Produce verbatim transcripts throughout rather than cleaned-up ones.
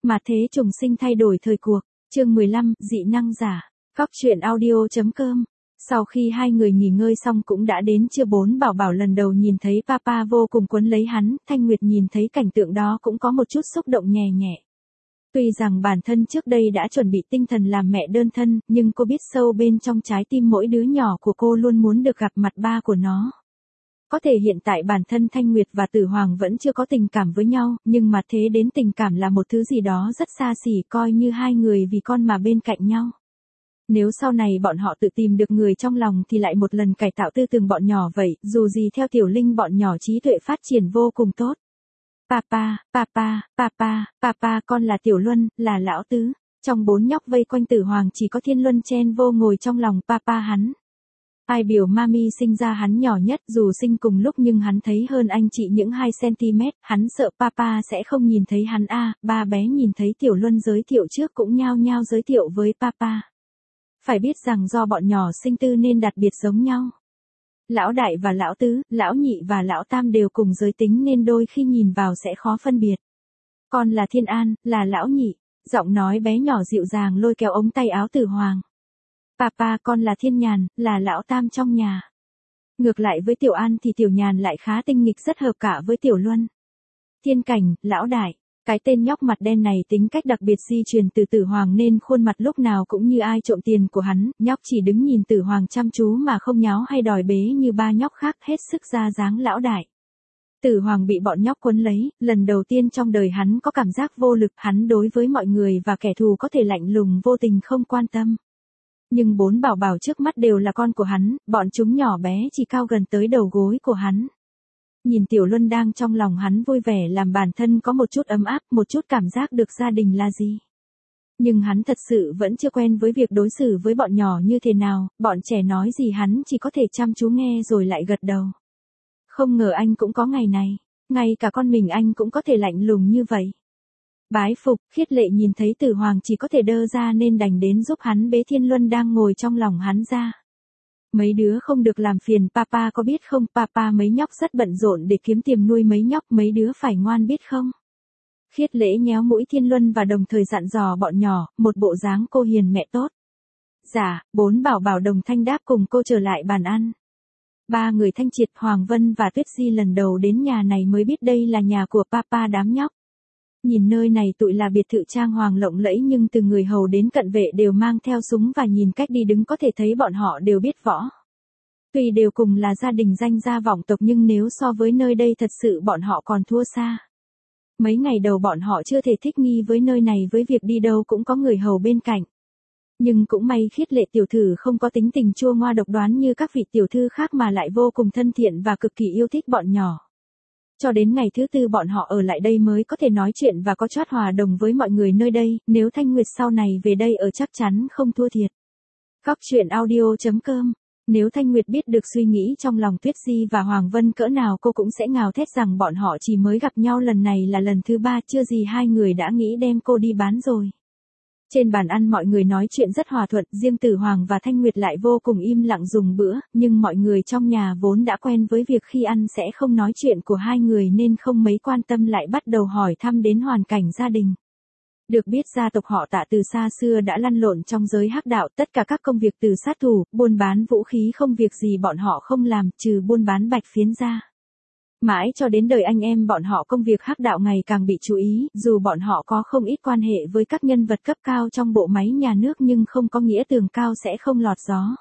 Mà thế trùng sinh thay đổi thời cuộc, chương mười lăm, dị năng giả, Cóc truyện audio.com. Sau khi hai người nghỉ ngơi xong cũng đã đến trưa, bốn bảo bảo lần đầu nhìn thấy papa vô cùng quấn lấy hắn, Thanh Nguyệt nhìn thấy cảnh tượng đó cũng có một chút xúc động nhẹ nhẹ. Tuy rằng bản thân trước đây đã chuẩn bị tinh thần làm mẹ đơn thân, nhưng cô biết sâu bên trong trái tim mỗi đứa nhỏ của cô luôn muốn được gặp mặt ba của nó. Có thể hiện tại bản thân Thanh Nguyệt và Tử Hoàng vẫn chưa có tình cảm với nhau, nhưng mà thế đến tình cảm là một thứ gì đó rất xa xỉ, coi như hai người vì con mà bên cạnh nhau. Nếu sau này bọn họ tự tìm được người trong lòng thì lại một lần cải tạo tư tưởng bọn nhỏ vậy, dù gì theo Tiểu Linh bọn nhỏ trí tuệ phát triển vô cùng tốt. Papa, papa, papa, papa, con là Tiểu Luân, là lão tứ. Trong bốn nhóc vây quanh Tử Hoàng chỉ có Thiên Luân chen vô ngồi trong lòng papa hắn. Ai biểu mami sinh ra hắn nhỏ nhất, dù sinh cùng lúc nhưng hắn thấy hơn anh chị những hai xăng-ti-mét, hắn sợ papa sẽ không nhìn thấy hắn a. À, ba bé nhìn thấy Tiểu Luân giới thiệu trước cũng nhao nhao giới thiệu với papa. Phải biết rằng do bọn nhỏ sinh tư nên đặc biệt giống nhau. Lão đại và lão tứ, lão nhị và lão tam đều cùng giới tính nên đôi khi nhìn vào sẽ khó phân biệt. Con là Thiên An, là lão nhị, giọng nói bé nhỏ dịu dàng lôi kéo ống tay áo Tử Hoàng. Papa, con là Thiên Nhàn, là lão tam trong nhà. Ngược lại với Tiểu An thì Tiểu Nhàn lại khá tinh nghịch, rất hợp cả với Tiểu Luân. Thiên Cảnh, lão đại. Cái tên nhóc mặt đen này tính cách đặc biệt di truyền từ Tử Hoàng nên khuôn mặt lúc nào cũng như ai trộm tiền của hắn, nhóc chỉ đứng nhìn Tử Hoàng chăm chú mà không nháo hay đòi bế như ba nhóc khác, hết sức ra dáng lão đại. Tử Hoàng bị bọn nhóc quấn lấy, lần đầu tiên trong đời hắn có cảm giác vô lực, hắn đối với mọi người và kẻ thù có thể lạnh lùng vô tình không quan tâm. Nhưng bốn bảo bảo trước mắt đều là con của hắn, bọn chúng nhỏ bé chỉ cao gần tới đầu gối của hắn. Nhìn Tiểu Luân đang trong lòng hắn vui vẻ làm bản thân có một chút ấm áp, một chút cảm giác được gia đình là gì. Nhưng hắn thật sự vẫn chưa quen với việc đối xử với bọn nhỏ như thế nào, bọn trẻ nói gì hắn chỉ có thể chăm chú nghe rồi lại gật đầu. Không ngờ anh cũng có ngày này, ngay cả con mình anh cũng có thể lạnh lùng như vậy. Bái phục, Khiết Lệ nhìn thấy Tử Hoàng chỉ có thể đơ ra nên đành đến giúp hắn bế Thiên Luân đang ngồi trong lòng hắn ra. Mấy đứa không được làm phiền papa có biết không, papa mấy nhóc rất bận rộn để kiếm tiền nuôi mấy nhóc, mấy đứa phải ngoan biết không. Khiết Lễ nhéo mũi Thiên Luân và đồng thời dặn dò bọn nhỏ, một bộ dáng cô hiền mẹ tốt. Dạ, bốn bảo bảo đồng thanh đáp cùng cô trở lại bàn ăn. Ba người Thanh Triệt, Hoàng Vân và Tuyết Di lần đầu đến nhà này mới biết đây là nhà của papa đám nhóc. Nhìn nơi này tụi là biệt thự trang hoàng lộng lẫy nhưng từ người hầu đến cận vệ đều mang theo súng và nhìn cách đi đứng có thể thấy bọn họ đều biết võ. Tuy đều cùng là gia đình danh gia vọng tộc nhưng nếu so với nơi đây thật sự bọn họ còn thua xa. Mấy ngày đầu bọn họ chưa thể thích nghi với nơi này, với việc đi đâu cũng có người hầu bên cạnh. Nhưng cũng may Khiết Lệ tiểu thư không có tính tình chua ngoa độc đoán như các vị tiểu thư khác mà lại vô cùng thân thiện và cực kỳ yêu thích bọn nhỏ. Cho đến ngày thứ tư bọn họ ở lại đây mới có thể nói chuyện và có chót hòa đồng với mọi người nơi đây, nếu Thanh Nguyệt sau này về đây ở chắc chắn không thua thiệt. Cóc truyện audio.com. Nếu Thanh Nguyệt biết được suy nghĩ trong lòng Tuyết Di và Hoàng Vân cỡ nào cô cũng sẽ ngào thét rằng bọn họ chỉ mới gặp nhau lần này là lần thứ ba, chưa gì hai người đã nghĩ đem cô đi bán rồi. Trên bàn ăn mọi người nói chuyện rất hòa thuận, riêng Tử Hoàng và Thanh Nguyệt lại vô cùng im lặng dùng bữa, nhưng mọi người trong nhà vốn đã quen với việc khi ăn sẽ không nói chuyện của hai người nên không mấy quan tâm, lại bắt đầu hỏi thăm đến hoàn cảnh gia đình. Được biết gia tộc họ Tạ từ xa xưa đã lăn lộn trong giới hắc đạo, tất cả các công việc từ sát thủ, buôn bán vũ khí không việc gì bọn họ không làm, trừ buôn bán bạch phiến ra. Mãi cho đến đời anh em bọn họ công việc hắc đạo ngày càng bị chú ý, dù bọn họ có không ít quan hệ với các nhân vật cấp cao trong bộ máy nhà nước nhưng không có nghĩa tường cao sẽ không lọt gió.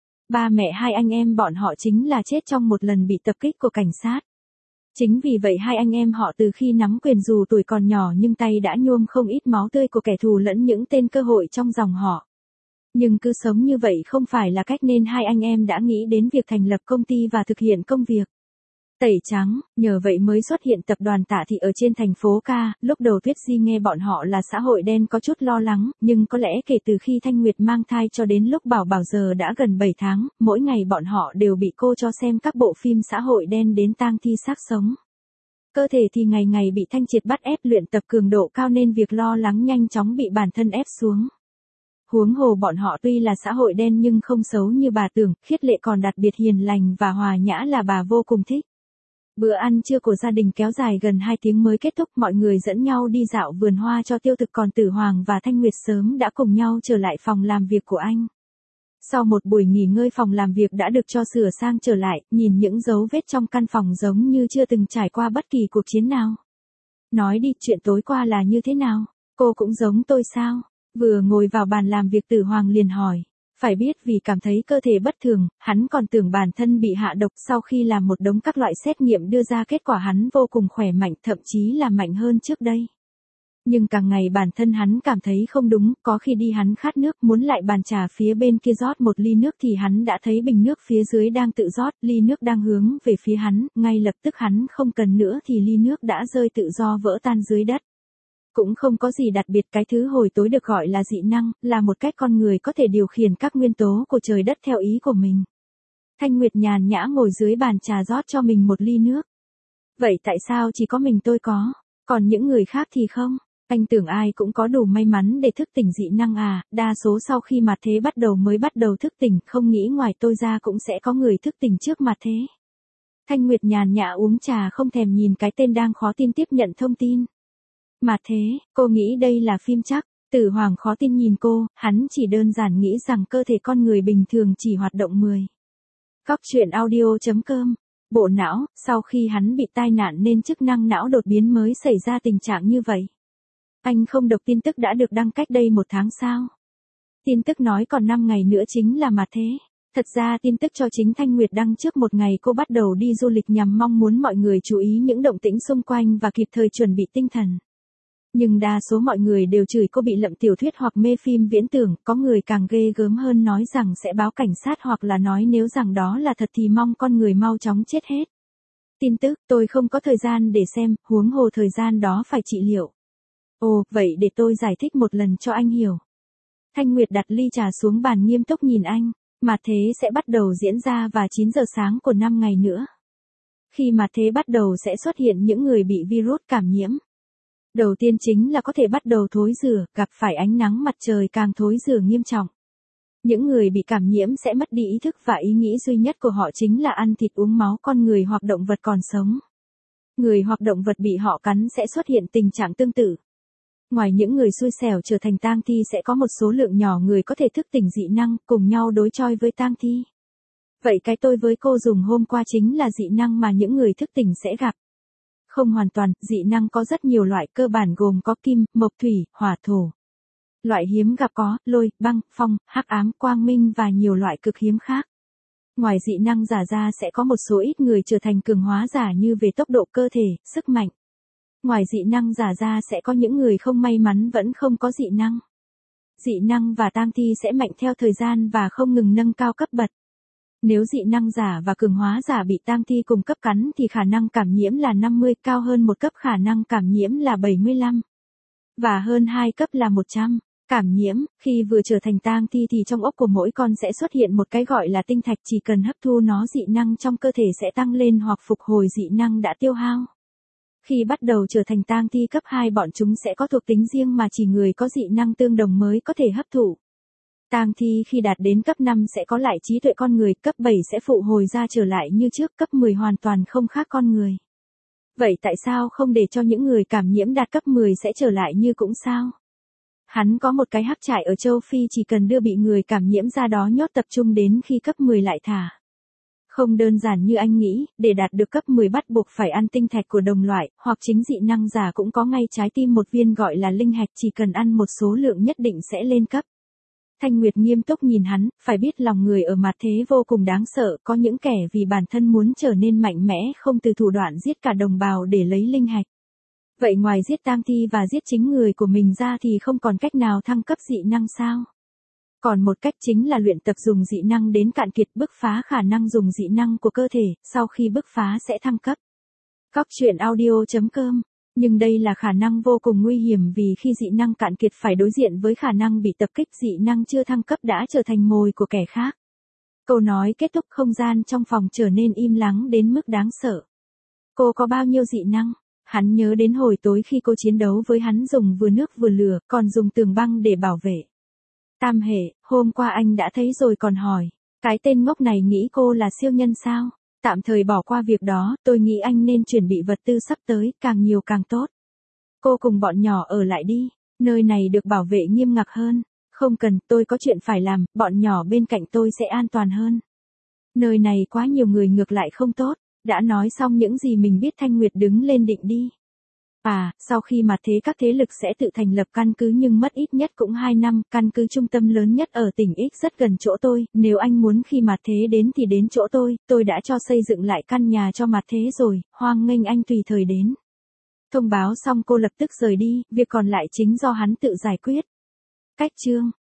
Ba mẹ hai anh em bọn họ chính là chết trong một lần bị tập kích của cảnh sát. Chính vì vậy hai anh em họ từ khi nắm quyền dù tuổi còn nhỏ nhưng tay đã nhuốm không ít máu tươi của kẻ thù lẫn những tên cơ hội trong dòng họ. Nhưng cứ sống như vậy không phải là cách nên hai anh em đã nghĩ đến việc thành lập công ty và thực hiện công việc tẩy trắng, nhờ vậy mới xuất hiện tập đoàn Tạ Thị ở trên thành phố Ca. Lúc đầu Tuyết Di nghe bọn họ là xã hội đen có chút lo lắng, nhưng có lẽ kể từ khi Thanh Nguyệt mang thai cho đến lúc bảo bảo giờ đã gần bảy tháng, mỗi ngày bọn họ đều bị cô cho xem các bộ phim xã hội đen đến tang thi xác sống. Cơ thể thì ngày ngày bị Thanh Triệt bắt ép luyện tập cường độ cao nên việc lo lắng nhanh chóng bị bản thân ép xuống. Huống hồ bọn họ tuy là xã hội đen nhưng không xấu như bà tưởng, Khiết Lệ còn đặc biệt hiền lành và hòa nhã là bà vô cùng thích. Bữa ăn trưa của gia đình kéo dài gần hai tiếng mới kết thúc, mọi người dẫn nhau đi dạo vườn hoa cho tiêu thực, còn Tử Hoàng và Thanh Nguyệt sớm đã cùng nhau trở lại phòng làm việc của anh. Sau một buổi nghỉ ngơi, phòng làm việc đã được cho sửa sang trở lại, nhìn những dấu vết trong căn phòng giống như chưa từng trải qua bất kỳ cuộc chiến nào. Nói đi, chuyện tối qua là như thế nào? Cô cũng giống tôi sao? Vừa ngồi vào bàn làm việc, Tử Hoàng liền hỏi. Phải biết vì cảm thấy cơ thể bất thường, hắn còn tưởng bản thân bị hạ độc, sau khi làm một đống các loại xét nghiệm đưa ra kết quả hắn vô cùng khỏe mạnh, thậm chí là mạnh hơn trước đây. Nhưng càng ngày bản thân hắn cảm thấy không đúng, có khi đi hắn khát nước muốn lại bàn trà phía bên kia rót một ly nước thì hắn đã thấy bình nước phía dưới đang tự rót, ly nước đang hướng về phía hắn, ngay lập tức hắn không cần nữa thì ly nước đã rơi tự do vỡ tan dưới đất. Cũng không có gì đặc biệt, cái thứ hồi tối được gọi là dị năng, là một cách con người có thể điều khiển các nguyên tố của trời đất theo ý của mình. Thanh Nguyệt nhàn nhã ngồi dưới bàn trà rót cho mình một ly nước. Vậy tại sao chỉ có mình tôi có, còn những người khác thì không? Anh tưởng ai cũng có đủ may mắn để thức tỉnh dị năng à, đa số sau khi mà thế bắt đầu mới bắt đầu thức tỉnh, không nghĩ ngoài tôi ra cũng sẽ có người thức tỉnh trước mà thế. Thanh Nguyệt nhàn nhã uống trà không thèm nhìn cái tên đang khó tin tiếp nhận thông tin. Mà thế, cô nghĩ đây là phim chắc? Tử Hoàng khó tin nhìn cô, hắn chỉ đơn giản nghĩ rằng cơ thể con người bình thường chỉ hoạt động mười. Góc truyện audio chấm com. Bộ não, sau khi hắn bị tai nạn nên chức năng não đột biến mới xảy ra tình trạng như vậy. Anh không đọc tin tức đã được đăng cách đây một tháng sao? Tin tức nói còn năm ngày nữa chính là mà thế. Thật ra tin tức cho chính Thanh Nguyệt đăng trước một ngày cô bắt đầu đi du lịch nhằm mong muốn mọi người chú ý những động tĩnh xung quanh và kịp thời chuẩn bị tinh thần. Nhưng đa số mọi người đều chửi cô bị lậm tiểu thuyết hoặc mê phim viễn tưởng, có người càng ghê gớm hơn nói rằng sẽ báo cảnh sát hoặc là nói nếu rằng đó là thật thì mong con người mau chóng chết hết. Tin tức, tôi không có thời gian để xem, huống hồ thời gian đó phải trị liệu. Ồ, vậy để tôi giải thích một lần cho anh hiểu. Thanh Nguyệt đặt ly trà xuống bàn nghiêm túc nhìn anh, mà thế sẽ bắt đầu diễn ra vào chín giờ sáng của năm ngày nữa. Khi mà thế bắt đầu sẽ xuất hiện những người bị virus cảm nhiễm. Đầu tiên chính là có thể bắt đầu thối rữa, gặp phải ánh nắng mặt trời càng thối rữa nghiêm trọng. Những người bị cảm nhiễm sẽ mất đi ý thức và ý nghĩ duy nhất của họ chính là ăn thịt uống máu con người hoặc động vật còn sống. Người hoặc động vật bị họ cắn sẽ xuất hiện tình trạng tương tự. Ngoài những người xui xẻo trở thành tang thi sẽ có một số lượng nhỏ người có thể thức tỉnh dị năng, cùng nhau đối choi với tang thi. Vậy cái tôi với cô dùng hôm qua chính là dị năng mà những người thức tỉnh sẽ gặp. Không hoàn toàn, dị năng có rất nhiều loại, cơ bản gồm có kim, mộc thủy, hỏa thổ. Loại hiếm gặp có, lôi, băng, phong, hắc ám, quang minh và nhiều loại cực hiếm khác. Ngoài dị năng giả ra sẽ có một số ít người trở thành cường hóa giả như về tốc độ cơ thể, sức mạnh. Ngoài dị năng giả ra sẽ có những người không may mắn vẫn không có dị năng. Dị năng và tang thi sẽ mạnh theo thời gian và không ngừng nâng cao cấp bậc. Nếu dị năng giả và cường hóa giả bị tang thi cùng cấp cắn thì khả năng cảm nhiễm là năm mươi, cao hơn một cấp khả năng cảm nhiễm là bảy mươi lăm. Và hơn hai cấp là một trăm. Cảm nhiễm, khi vừa trở thành tang thi thì trong ốc của mỗi con sẽ xuất hiện một cái gọi là tinh thạch, chỉ cần hấp thu nó dị năng trong cơ thể sẽ tăng lên hoặc phục hồi dị năng đã tiêu hao. Khi bắt đầu trở thành tang thi cấp hai bọn chúng sẽ có thuộc tính riêng mà chỉ người có dị năng tương đồng mới có thể hấp thụ. Tang thi khi đạt đến cấp năm sẽ có lại trí tuệ con người, cấp bảy sẽ phụ hồi ra trở lại như trước, cấp mười hoàn toàn không khác con người. Vậy tại sao không để cho những người cảm nhiễm đạt cấp mười sẽ trở lại như cũng sao? Hắn có một cái hắc trại ở châu Phi, chỉ cần đưa bị người cảm nhiễm ra đó nhốt tập trung đến khi cấp mười lại thả. Không đơn giản như anh nghĩ, để đạt được cấp mười bắt buộc phải ăn tinh thạch của đồng loại, hoặc chính dị năng giả cũng có ngay trái tim một viên gọi là linh hạch, chỉ cần ăn một số lượng nhất định sẽ lên cấp. Thanh Nguyệt nghiêm túc nhìn hắn, phải biết lòng người ở mặt thế vô cùng đáng sợ, có những kẻ vì bản thân muốn trở nên mạnh mẽ không từ thủ đoạn giết cả đồng bào để lấy linh hạch. Vậy ngoài giết tang thi và giết chính người của mình ra thì không còn cách nào thăng cấp dị năng sao? Còn một cách chính là luyện tập dùng dị năng đến cạn kiệt, bứt phá khả năng dùng dị năng của cơ thể, sau khi bứt phá sẽ thăng cấp. Góc truyện audio chấm com. Nhưng đây là khả năng vô cùng nguy hiểm vì khi dị năng cạn kiệt phải đối diện với khả năng bị tập kích, dị năng chưa thăng cấp đã trở thành mồi của kẻ khác. Câu nói kết thúc, không gian trong phòng trở nên im lắng đến mức đáng sợ. Cô có bao nhiêu dị năng? Hắn nhớ đến hồi tối khi cô chiến đấu với hắn dùng vừa nước vừa lửa, còn dùng tường băng để bảo vệ. Tam hệ, hôm qua anh đã thấy rồi còn hỏi, cái tên ngốc này nghĩ cô là siêu nhân sao? Tạm thời bỏ qua việc đó, tôi nghĩ anh nên chuẩn bị vật tư sắp tới, càng nhiều càng tốt. Cô cùng bọn nhỏ ở lại đi, nơi này được bảo vệ nghiêm ngặt hơn. Không cần, tôi có chuyện phải làm, bọn nhỏ bên cạnh tôi sẽ an toàn hơn. Nơi này quá nhiều người ngược lại không tốt. Đã nói xong những gì mình biết Thanh Nguyệt đứng lên định đi. À, sau khi mà thế các thế lực sẽ tự thành lập căn cứ nhưng mất ít nhất cũng hai năm, căn cứ trung tâm lớn nhất ở tỉnh X rất gần chỗ tôi, nếu anh muốn khi mà thế đến thì đến chỗ tôi, tôi đã cho xây dựng lại căn nhà cho mặt thế rồi, hoan nghênh anh tùy thời đến. Thông báo xong cô lập tức rời đi, việc còn lại chính do hắn tự giải quyết. Cách chương